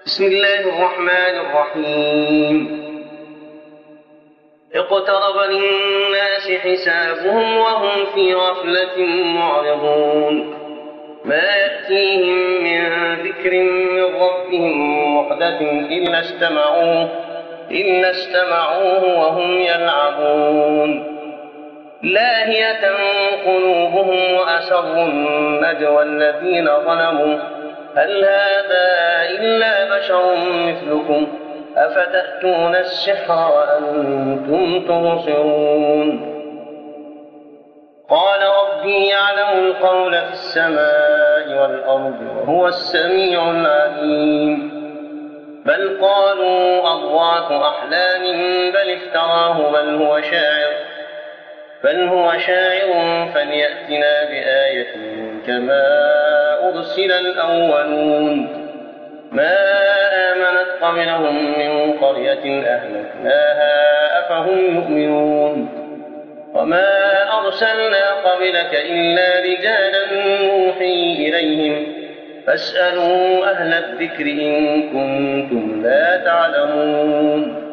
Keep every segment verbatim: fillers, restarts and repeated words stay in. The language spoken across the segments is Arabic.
بسم الله الرحمن الرحيم. اقترب للناس حسابهم وهم في غفلة معرضون ما يأتيهم من ذكر من ربهم محدث إلا استمعوه, إلا استمعوه وهم يلعبون لاهية قلوبهم وأسروا النجوى الذين ظلموا هل هذا إلا بشر مثلكم أفتأتون السحر وأنتم تبصرون قال ربي يعلم القول في السماء والأرض وهو السميع العليم بل قالوا أضغاث أحلام بل افتراه بل هو شاعر بل هو شاعر فليأتنا بآية كما أرسل الأولون ما آمنت قبلهم من قرية أهلكناها أفهم يؤمنون وما أرسلنا قبلك إلا رجالا نوحي إليهم فاسألوا أهل الذكر إن كنتم لا تعلمون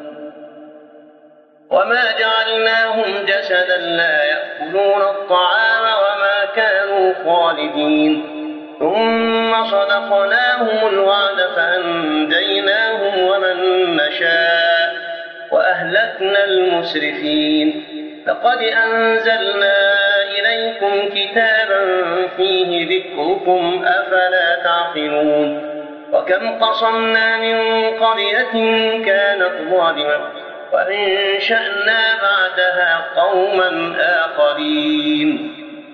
وما جعلناهم جسدا لا يأكلون الطعام وما كانوا خالدين ثم صدقناهم الوعد فأنجيناهم ومن نشاء وأهلكنا المسرفين لقد أنزلنا إليكم كتابا فيه ذكركم أفلا تعقلون وكم قصمنا من قرية كانت ظالمة وأنشأنا بعدها قوما آخرين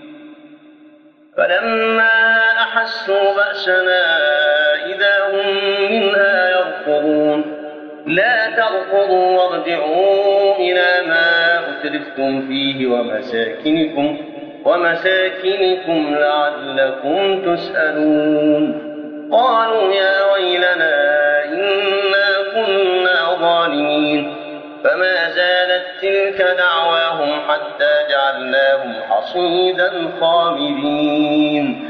فلما أحسوا بأسنا إذا هم منها يركضون لا تركضوا وارجعوا إلى ما أترفتم فيه ومساكنكم, ومساكنكم لعلكم تسألون قالوا يا ويلنا إنا كنا ظالمين فما زالت تلك دعواهم حتى جعلناهم حصيدا خامدين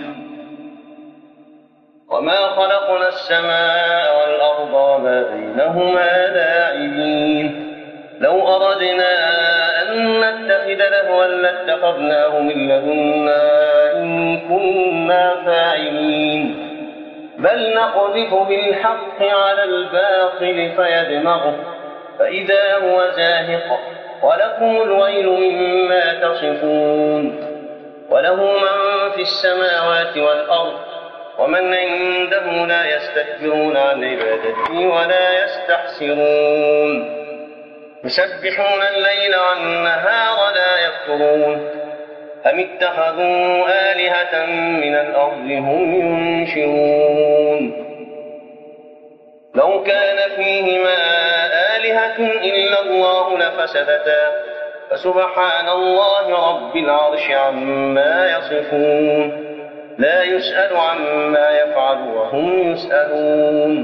وما خلقنا السماء والأرض وما بينهما لاعبين لو أردنا أن نتخذ لهوا لاتخذناه من لدنا إن كنا فاعلين بل نقذف بالحق على الباطل فيدمغه فإذا هو زاهق ولكم الويل مما تصفون وله من في السماوات والأرض ومن عنده لا يستكبرون عن عبادته ولا يستحسرون يسبحون الليل والنهار لا يفترون أم اتخذوا آلهة من الأرض هم ينشرون لو كان فيهما آلهة إلا الله لفسدتا فسبحان الله رب العرش عما يصفون لا يسأل عما يفعل وهم يسألون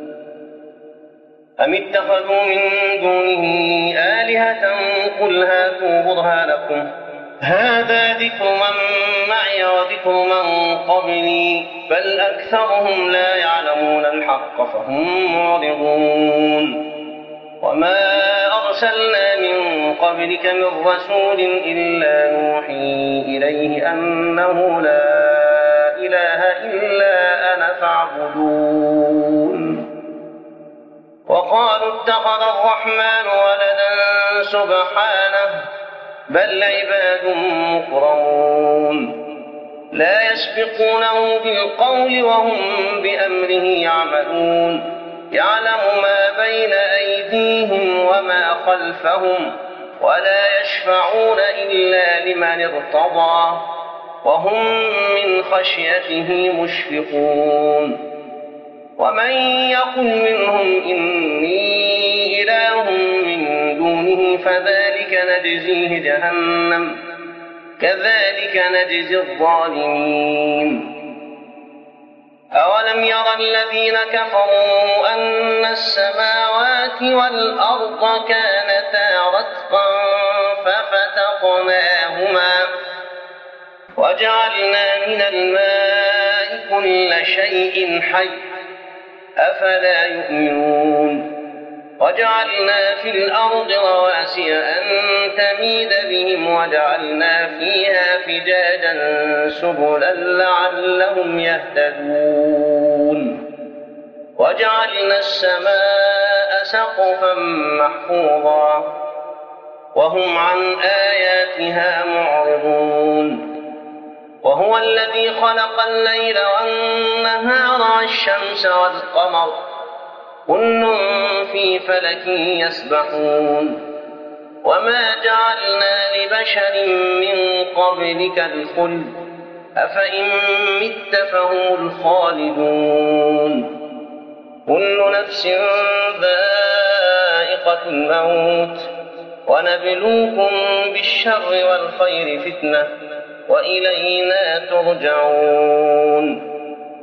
أم اتخذوا من دونه آلهة قل هاتوا برهانكم هذا ذكر من معي وذكر من قبلي بل أكثرهم لا يعلمون الحق فهم معرضون وما أرسلنا من قبلك من رسول إلا نوحي إليه أنه لا إله إلا أنا فاعبدون وقالوا اتخذ الرحمن ولدا سبحانه بل عباد مكرمون لا يسبقونه بالقول وهم بأمره يعملون يعلم ما بين أيديهم وما خلفهم ولا يشفعون إلا لمن ارتضى وهم من خشيته مشفقون ومن يقل منهم إني إله من دونه فذلك نجزيه جهنم كذلك نجزي الظالمين أولم ير الذين كفروا أن السماوات والأرض كانتا رتقا ففتقناهما وجعلنا من الماء كل شيء حي أفلا يؤمنون وجعلنا في الأرض رواسي أن تميد بهم وجعلنا فيها فجاجا سبلا لعلهم يهتدون وجعلنا السماء سقفا محفوظا وهم عن آياتها معرضون وهو الذي خلق الليل والنهار والشمس والقمر كل في فلك يسبحون وما جعلنا لبشر من قبلك الخلد أفإن مت فهم الخالدون كل نفس ذائقة الموت ونبلوكم بالشر والخير فتنة وإلينا ترجعون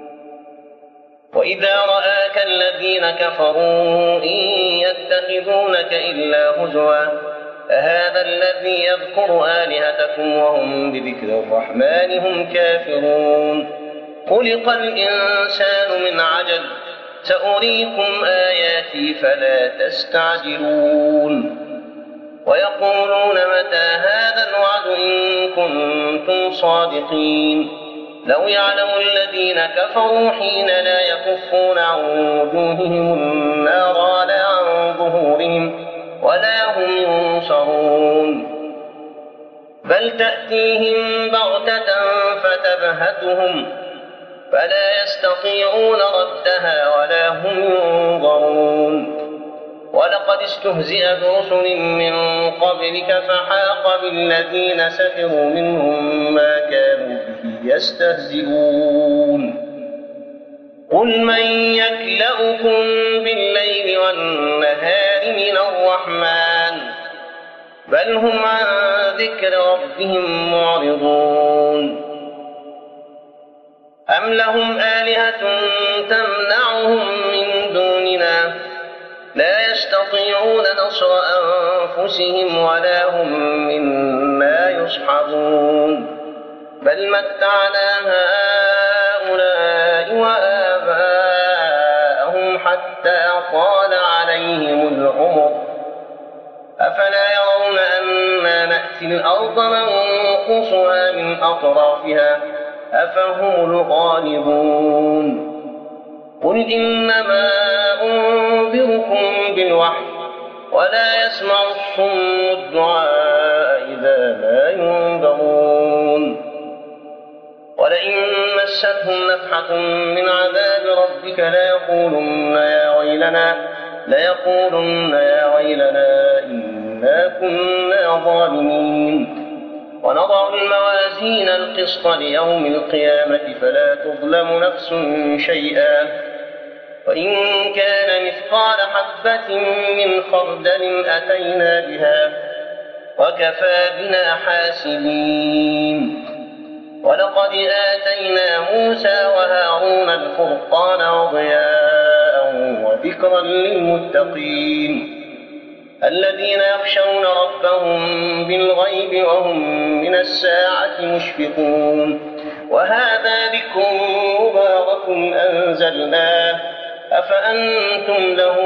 وإذا رآك الذين كفروا إن يتخذونك إلا هزوا أهذا الذي يذكر آلهتكم وهم بذكر الرحمن هم كافرون خلق الإنسان من عجل سأريكم آياتي فلا تستعجلون ويقولون متى هذا الوعد إن كنتم صادقين لو يعلم الذين كفروا حين لا يكفون عن وجوههم النار ولا عن ظهورهم ولا هم ينصرون بل تأتيهم بغتة فتبهتهم فلا يستطيعون ردها ولا هم ينظرون ولقد استهزئ برسل من قبلك فحاق بالذين سخروا منهم ما كانوا به يستهزئون قل من يكلؤكم بالليل والنهار من الرحمن بل هم عن ذكر ربهم معرضون أم لهم آلهة تمنعهم من دوننا لا يستطيعون نصر أنفسهم ولا هم منا يصحبون بل متعنا هؤلاء وآباءهم حتى طال عليهم العمر أفلا يرون أنا نأتي الأرض ننقصها من أطرافها أفهم الغالبون قل إنما أنذركم بالوحي ولا يسمع الصم الدعاء إذا ما ينذرون ولئن مستهم نفحة من عذاب ربك ليقولن يا ويلنا ليقولن يا ويلنا إنا كنا ظالمين ونضع الموازين القسط ليوم القيامة فلا تظلم نفس شيئا وإن كان مثقال حبة من خردل أتينا بها وكفى بنا حاسبين ولقد آتينا موسى وهارون الفرقان وضياء وذكرا للمتقين الذين يخشون ربهم بالغيب وهم من الساعة مشفقون وهذا ذكر مبارك أنزلناه أفأنتم له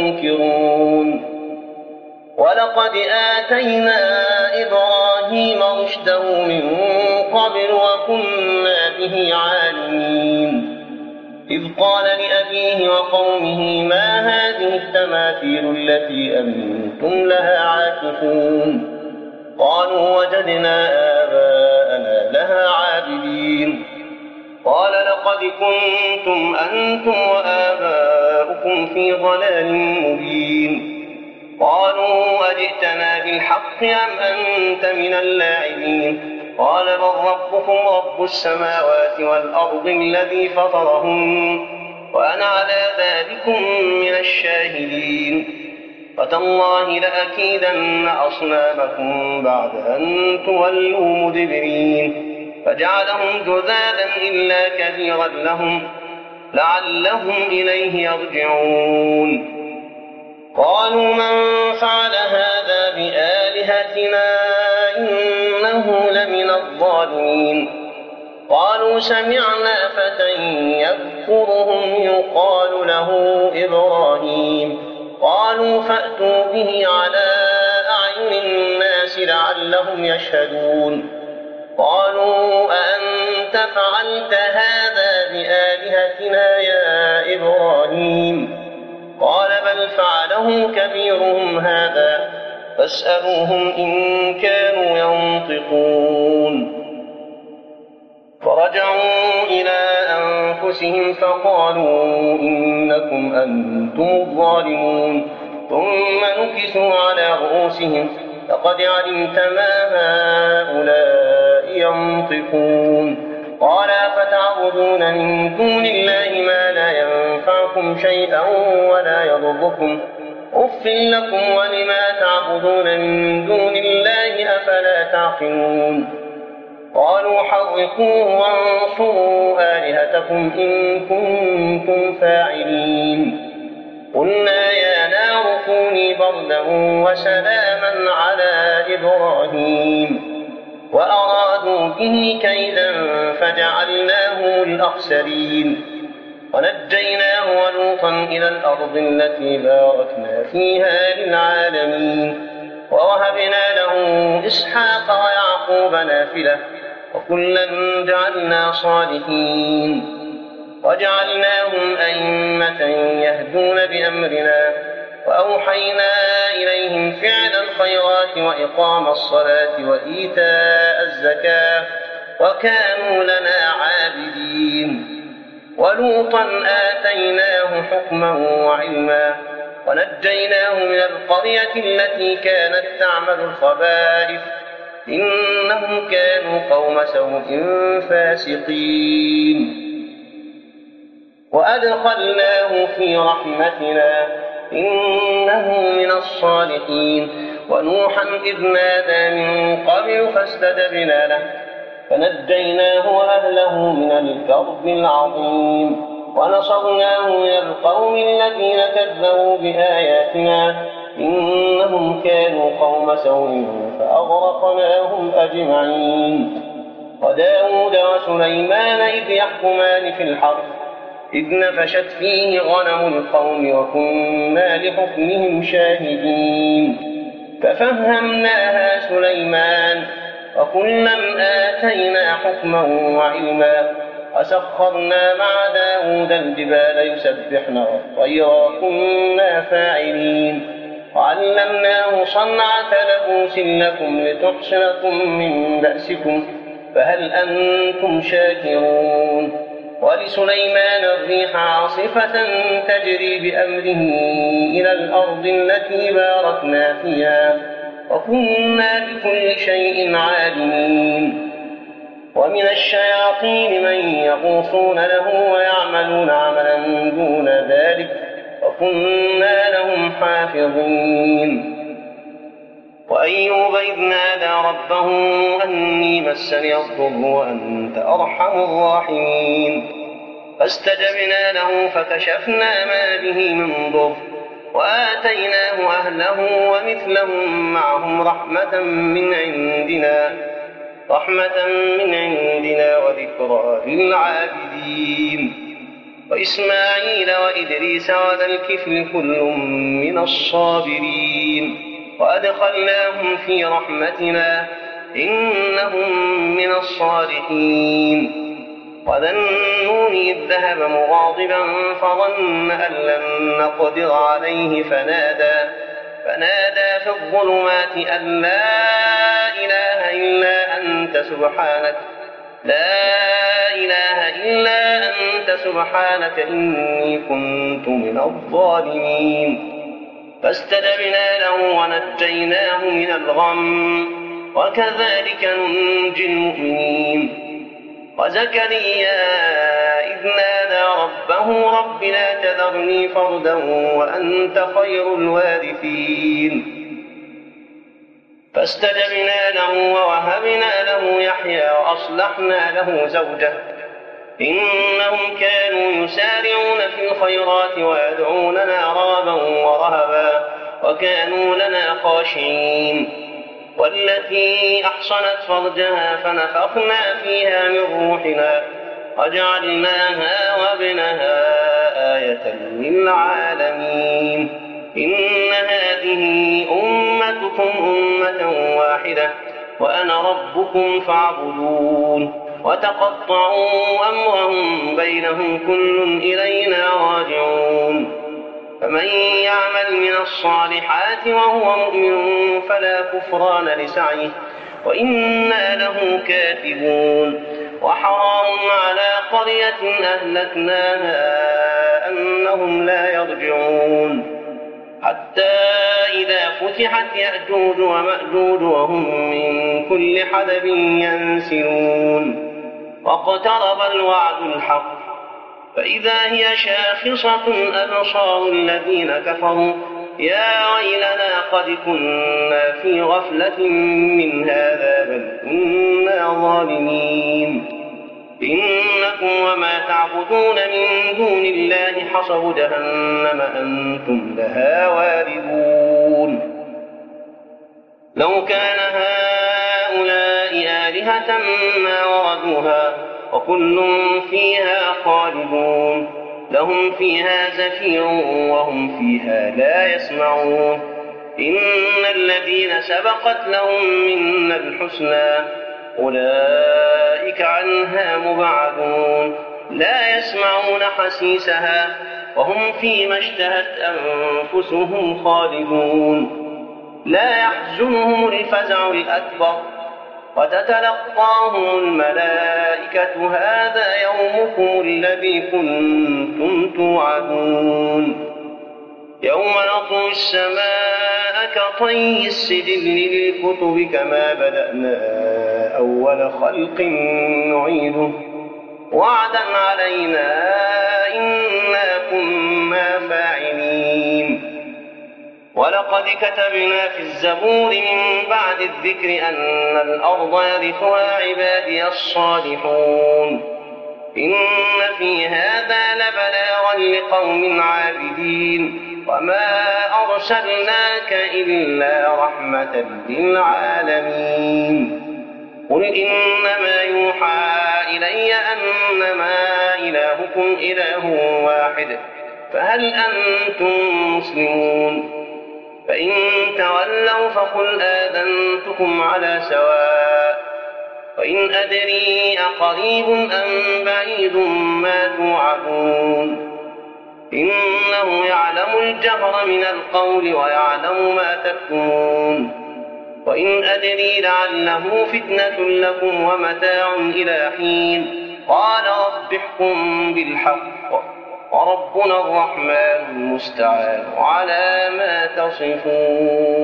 منكرون ولقد آتينا إبراهيم رشده من قبل وكنا به عالمين إذ قال لأبيه وقومه ما هذه التماثيل التي أنتم لها عاكفون قالوا وجدنا آباءنا لها عابدين قال لقد كنتم أنتم وآباؤكم في ضلال مبين قالوا أجئتنا بالحق أم أنت من اللاعبين قال بل ربكم رب السماوات والأرض الذي فطرهم وأنا على ذلكم من الشاهدين فتالله لأكيدن أصنامكم بعد أن تولوا مدبرين فجعلهم جذاذا إلا كثيرا لهم لعلهم إليه يرجعون قالوا من فعل هذا بآلهتنا إنه لمن الظالمين قالوا سمعنا فتى يذكرهم يقال له إبراهيم قالوا فأتوا به على أعين الناس لعلهم يشهدون قالوا أأنت فعلت هذا بآلهتنا يا إبراهيم قال بل فعله كبيرهم هذا فاسألوهم إن كانوا ينطقون فرجعوا إلى أنفسهم فقالوا إنكم أنتم الظالمون ثم نكسوا على رؤوسهم لقد علمت ما هؤلاء ينطقون قال فتعبدون من دون الله ما لا ينفعكم شيئا ولا يضركم أف لكم ولما تعبدون من دون الله أفلا تعقلون قالوا حرقوه وانصروا آلهتكم إن كنتم فاعلين قلنا يا نار كوني بردا وسلاما على إبراهيم وأرادوا به كيدا فجعلناه الأخسرين ونجيناه ولوطا إلى الأرض التي باركنا فيها للعالمين ووهبنا له إسحاق ويعقوب نافلة وكلا جعلنا صالحين وجعلناهم أئمة يهدون بأمرنا وأوحينا إليهم فعل الخيرات وإقام الصلاة وإيتاء الزكاة وكانوا لنا عابدين ولوطا آتيناه حكما وعلما ونجيناه من القرية التي كانت تعمل الخبائث إنهم كانوا قوم سوء فاسقين وأدخلناه في رحمتنا إنه من الصالحين ونوحا إذ نادى من قبل فاستجبنا له فنجيناه وأهله من الكرب العظيم ونصرناه من القوم الذين كذبوا بآياتنا إنهم كانوا قوم سوء فأغرقناهم أجمعين وداود وسليمان إذ يحكمان في الحرث إذ نفشت فيه غنم القوم وكنا لحكمهم شاهدين ففهمناها سليمان وكلا آتينا حكما وعلما وسخرنا مع داود الجبال يسبحن والطير وكنا فاعلين وعلمناه صنعة لبوس لكم لتحصنكم من بأسكم فهل أنتم شاكرون ولسليمان الريح عاصفة تجري بأمره إلى الأرض التي باركنا فيها وكنا بكل شيء عالمين ومن الشياطين من يغوصون له ويعملون عملا دون ذلك وكنا لهم حافظين وأيوب إذ نادى ربه أني مسني الضر وأنت أرحم الراحمين فاستجبنا له فكشفنا ما به من ضر وآتيناه أهله ومثلهم معهم رحمة من عندنا رحمة من عندنا وذكرى للعابدين وإسماعيل وإدريس وذا الكفل كل من الصابرين وأدخلناهم في رحمتنا إنهم من الصالحين وذا النون إذ ذهب مغاضبا فظن أن لن نقدر عليه فنادى فنادى في الظلمات أن لا إله إلا أنت سبحانك لا إله إلا أنت سبحانك إني كنت من الظالمين فاستجبنا له ونجيناه من الغم وكذلك ننجي المؤمنين وزكريا إذ نادى ربه رب لا تذرني فردا وأنت خير الوارثين فاستجبنا له ووهبنا له يحيى وأصلحنا له زوجه إنهم كانوا يسارعون في الخيرات ويدعوننا رغبا ورهبا وكانوا لنا خاشعين والتي أحصنت فرجها فنفخنا فيها من روحنا وجعلناها وابنها آية للعالمين. إن هذه أمتكم أمة واحدة وأنا ربكم فاعبدون. وتقطعوا أمرهم بينهم كل إلينا راجعون. فمن يعمل من الصالحات وهو مؤمن فلا كفران لسعيه وإنا له كاتبون. وحرام على قرية أهلكناها أنهم لا يرجعون حتى إذا فتحت يأجوج ومأجوج وهم من كل حدب ينسلون. واقترب الوعد الحق فإذا هي شاخصة أبصار الذين كفروا يا ويلنا قد كنا في غفلة من هذا بل كنا ظالمين. إنكم وما تعبدون من دون الله حصب جهنم أنتم لها واردون. لو كان هؤلاء آلهة ما وردوها وكل فيها خالدون. لهم فيها زفير وهم فيها لا يسمعون. إن الذين سبقت لهم منا الحسنى أولئك عنها مبعدون لا يسمعون حسيسها وهم فيما اشتهت أنفسهم خالدون. لا يحزنهم الفزع الأكبر وتتلقاهم الملائكة هذا يومكم الذي كنتم توعدون. يوم نطوي السماء كطي السجل للكتب كما بدأنا أول خلق نعيده وعدا علينا إنا كنا فاعلين. ولقد كتبنا في الزبور من بعد الذكر أن الأرض يرثها عبادي الصالحون. إن في هذا لبلاغا لقوم عابدين وما أرسلناك إلا رحمة للعالمين. قل إنما يوحى إلي أنما إلهكم إله واحد فهل أنتم مسلمون؟ فإن تولوا فقل آذنتكم على سواء. وإن أدري أقريب أم بعيد ما توعدون. إنه يعلم الجهر من القول ويعلم ما تكتمون. وإن أدري لعله فتنة لكم ومتاع إلى حين. قال رب احكم بالحق وربنا الرحمن المستعان على ما تصفون.